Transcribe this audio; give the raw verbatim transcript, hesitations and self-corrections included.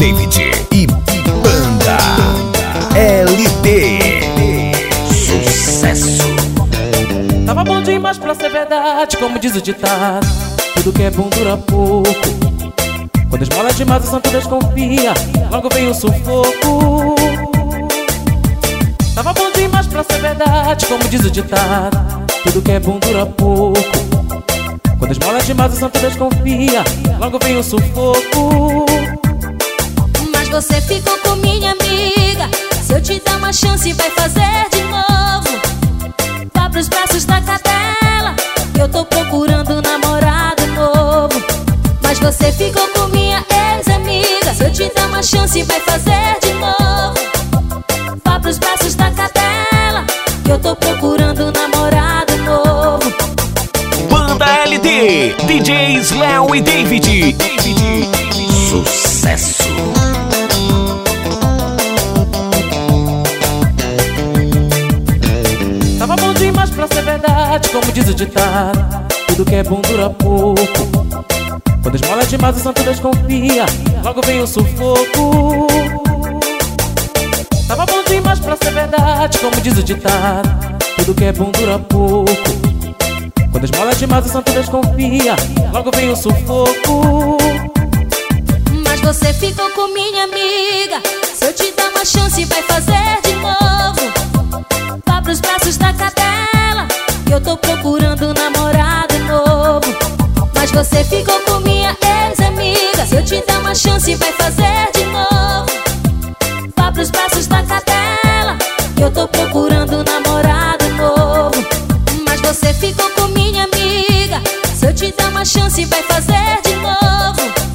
David e Banda L D. Sucesso. Tava bom demais pra ser verdade, como diz o ditado. Tudo que é bom dura pouco. Quando esmola demais o santo desconfia, logo vem o sufoco. Tava bom demais pra ser verdade, como diz o ditado. Tudo que é bom dura pouco. Quando esmola demais o santo desconfia, logo vem o sufoco. Mas você ficou com minha amiga. Se eu te dar uma chance vai fazer de novo. Vá pros braços da cadela, eu tô procurando um namorado novo. Mas você ficou com minha ex-amiga. Se eu te dar uma chance vai fazer de novo. Vá pros braços da cadela, eu tô procurando um namorado novo. Banda L D, D Js Léo e David. Sucesso. Tava bom demais pra ser verdade, como diz o ditado. Tudo que é bom dura pouco. Quando esmola demais o santo desconfia, logo vem o sufoco. Tava bom demais pra ser verdade, como diz o ditado. Tudo que é bom dura pouco. Quando esmola demais o santo desconfia, logo vem o sufoco. Mas você ficou com minha amiga. Se eu te dar uma chance vai fazer de novo. Vá pros braços da cadela, eu tô procurando um namorado novo. Mas você ficou com minha ex-amiga. Se eu te dar uma chance vai fazer de novo. Vá pros braços da cadela, eu tô procurando um namorado novo. Mas você ficou com minha amiga. Se eu te dar uma chance vai fazer de novo.